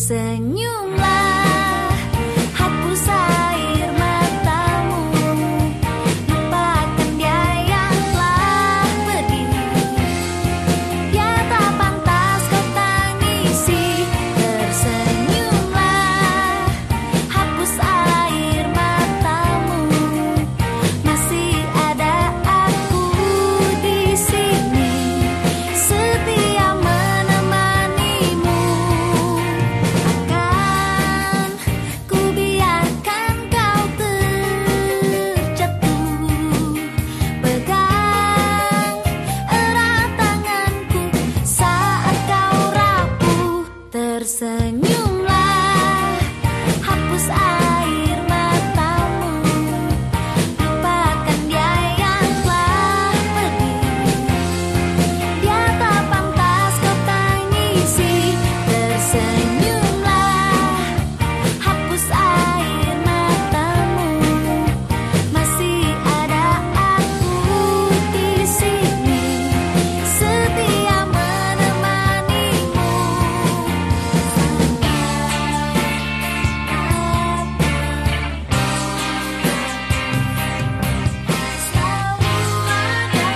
Tersenyumlah, hapus air matamu, lupakan dia yang telah pergi. Dia tak pantas kau tangisi. Tersenyumlah, hapus air matamu, masih ada aku di sini, setia menemanimu. Ku biarkan kau terjatuh, pegang erat tanganku saat kau rapuh. Tersenyumlah, hapus air matamu, lupakan dia yang telah pergi. Dia tak pantas kau tangisi. Tersenyumlah, hapus air matamu, masih ada aku di sini, setia menemanimu. Selalu ada.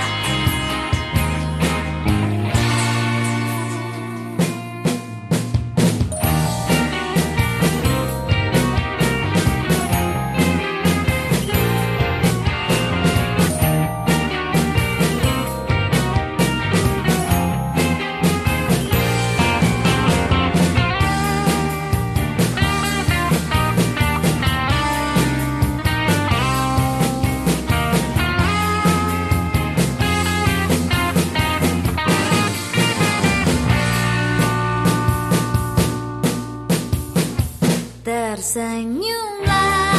Tersenyumlah.